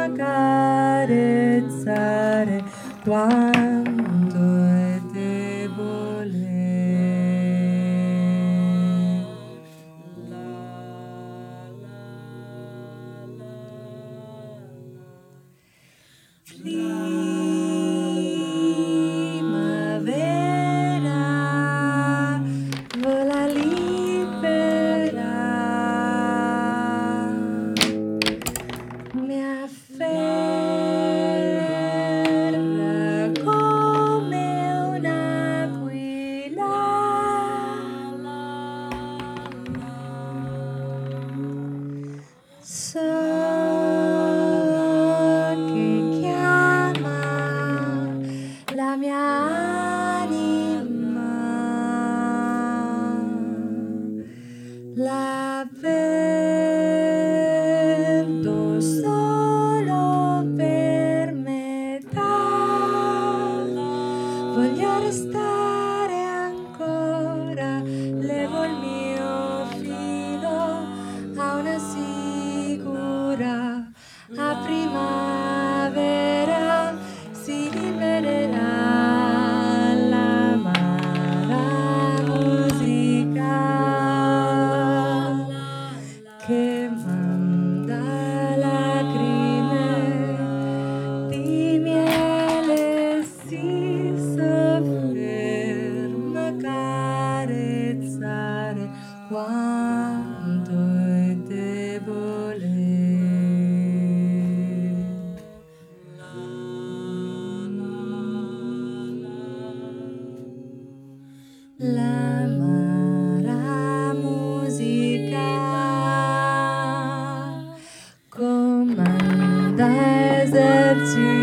m'accarezzare quando è debole. Primavera, vola libera, mi afferra come un'aquila. So che chiama la mia anima, la perdo solo per metà. Voglio restare ancora, levo il mio filo a una sicura. A primavera si libererà l'amara musica che manda lacrime di miele, si sofferma a carezzare quanto è debole. L'amara musica comanda eserciti